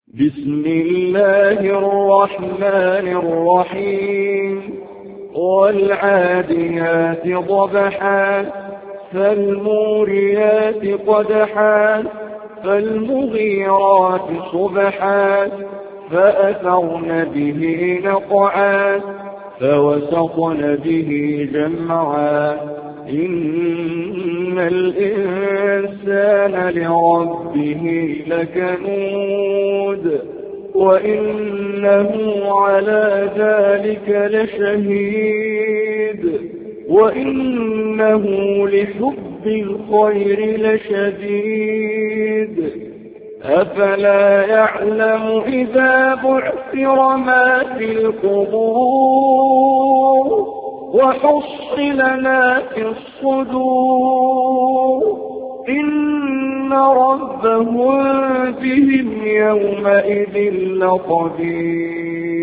بسم الله الرحمن الرحيم والعاديات ضبحا فالموريات قدحا فالمغيرات صبحا فأثرن به نقعا فوسطن به جمعا إن الإنسان لربه لكنود وإنه على ذلك لشهيد وإنه لحب الخير لشديد أفلا يعلم إذا بعثر ما في القبور وحصل ما في الصدور إن ربهم بهم يومئذ لخبير.